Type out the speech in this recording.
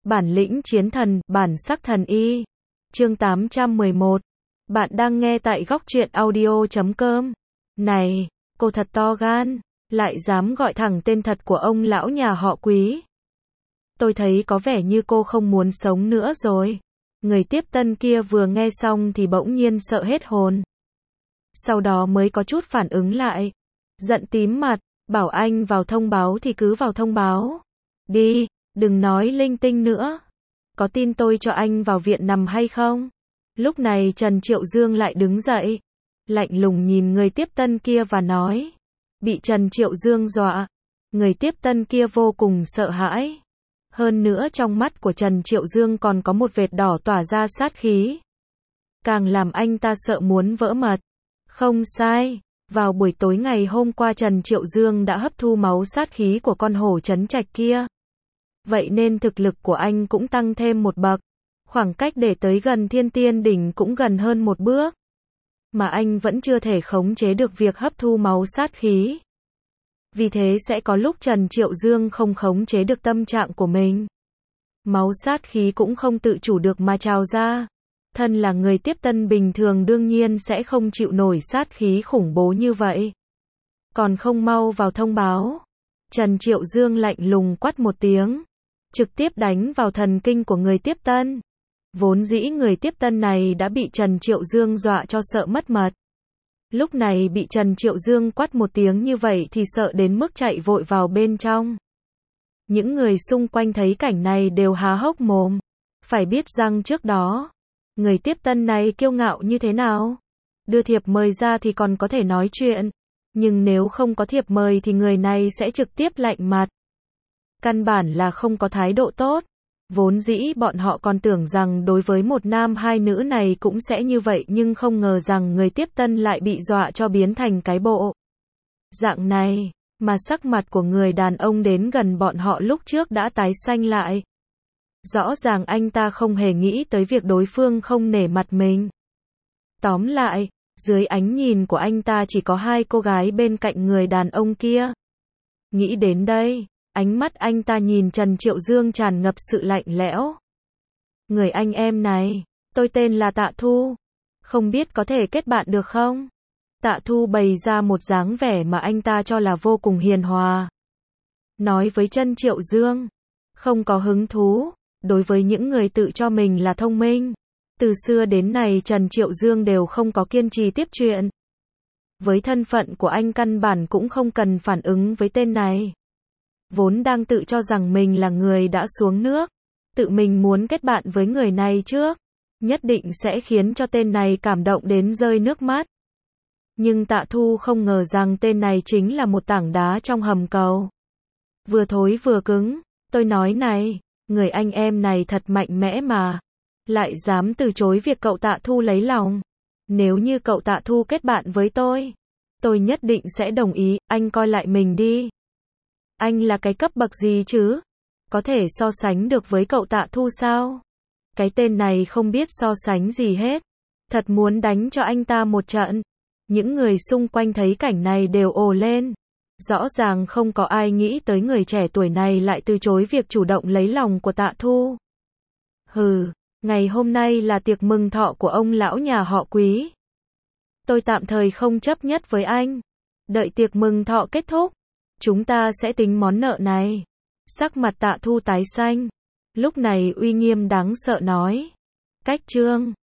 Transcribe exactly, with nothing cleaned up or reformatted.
Bản lĩnh chiến thần, bản sắc thần y. Chương tám trăm mười một. Bạn đang nghe tại góc truyện audio chấm com. Này, cô thật to gan, lại dám gọi thẳng tên thật của ông lão nhà họ Quý. Tôi thấy có vẻ như cô không muốn sống nữa rồi. Người tiếp tân kia vừa nghe xong thì bỗng nhiên sợ hết hồn. Sau đó mới có chút phản ứng lại. Giận tím mặt, bảo anh vào thông báo thì cứ vào thông báo. Đi, đừng nói linh tinh nữa. Có tin tôi cho anh vào viện nằm hay không? Lúc này Trần Triệu Dương lại đứng dậy, lạnh lùng nhìn người tiếp tân kia và nói. Bị Trần Triệu Dương dọa, người tiếp tân kia vô cùng sợ hãi. Hơn nữa trong mắt của Trần Triệu Dương còn có một vệt đỏ tỏa ra sát khí. Càng làm anh ta sợ muốn vỡ mật. Không sai, vào buổi tối ngày hôm qua Trần Triệu Dương đã hấp thu máu sát khí của con hổ trấn trạch kia. Vậy nên thực lực của anh cũng tăng thêm một bậc. Khoảng cách để tới gần Thiên Tiên Đỉnh cũng gần hơn một bước. Mà anh vẫn chưa thể khống chế được việc hấp thu máu sát khí. Vì thế sẽ có lúc Trần Triệu Dương không khống chế được tâm trạng của mình. Máu sát khí cũng không tự chủ được mà trào ra. Thân là người tiếp tân bình thường đương nhiên sẽ không chịu nổi sát khí khủng bố như vậy. Còn không mau vào thông báo. Trần Triệu Dương lạnh lùng quát một tiếng. Trực tiếp đánh vào thần kinh của người tiếp tân. Vốn dĩ người tiếp tân này đã bị Trần Triệu Dương dọa cho sợ mất mật. Lúc này bị Trần Triệu Dương quát một tiếng như vậy thì sợ đến mức chạy vội vào bên trong. Những người xung quanh thấy cảnh này đều há hốc mồm. Phải biết rằng trước đó, người tiếp tân này kiêu ngạo như thế nào? Đưa thiệp mời ra thì còn có thể nói chuyện. Nhưng nếu không có thiệp mời thì người này sẽ trực tiếp lạnh mặt. Căn bản là không có thái độ tốt. Vốn dĩ bọn họ còn tưởng rằng đối với một nam hai nữ này cũng sẽ như vậy nhưng không ngờ rằng người tiếp tân lại bị dọa cho biến thành cái bộ dạng này, mà sắc mặt của người đàn ông đến gần bọn họ lúc trước đã tái xanh lại. Rõ ràng anh ta không hề nghĩ tới việc đối phương không nể mặt mình. Tóm lại, dưới ánh nhìn của anh ta chỉ có hai cô gái bên cạnh người đàn ông kia. Nghĩ đến đây, ánh mắt anh ta nhìn Trần Triệu Dương tràn ngập sự lạnh lẽo. Người anh em này, tôi tên là Tạ Thu. Không biết có thể kết bạn được không? Tạ Thu bày ra một dáng vẻ mà anh ta cho là vô cùng hiền hòa. Nói với Trần Triệu Dương, không có hứng thú. Đối với những người tự cho mình là thông minh, từ xưa đến nay Trần Triệu Dương đều không có kiên trì tiếp chuyện. Với thân phận của anh căn bản cũng không cần phản ứng với tên này. Vốn đang tự cho rằng mình là người đã xuống nước, tự mình muốn kết bạn với người này trước, nhất định sẽ khiến cho tên này cảm động đến rơi nước mắt. Nhưng Tạ Thu không ngờ rằng tên này chính là một tảng đá trong hầm cầu. Vừa thối vừa cứng, tôi nói này, người anh em này thật mạnh mẽ mà, lại dám từ chối việc cậu Tạ Thu lấy lòng. Nếu như cậu Tạ Thu kết bạn với tôi, tôi nhất định sẽ đồng ý, anh coi lại mình đi. Anh là cái cấp bậc gì chứ? Có thể so sánh được với cậu Tạ Thu sao? Cái tên này không biết so sánh gì hết. Thật muốn đánh cho anh ta một trận. Những người xung quanh thấy cảnh này đều ồ lên. Rõ ràng không có ai nghĩ tới người trẻ tuổi này lại từ chối việc chủ động lấy lòng của Tạ Thu. Hừ, ngày hôm nay là tiệc mừng thọ của ông lão nhà họ Quý. Tôi tạm thời không chấp nhất với anh. Đợi tiệc mừng thọ kết thúc, chúng ta sẽ tính món nợ này. Sắc mặt Tạ Thu tái xanh. Lúc này uy nghiêm đáng sợ nói. Cách chương.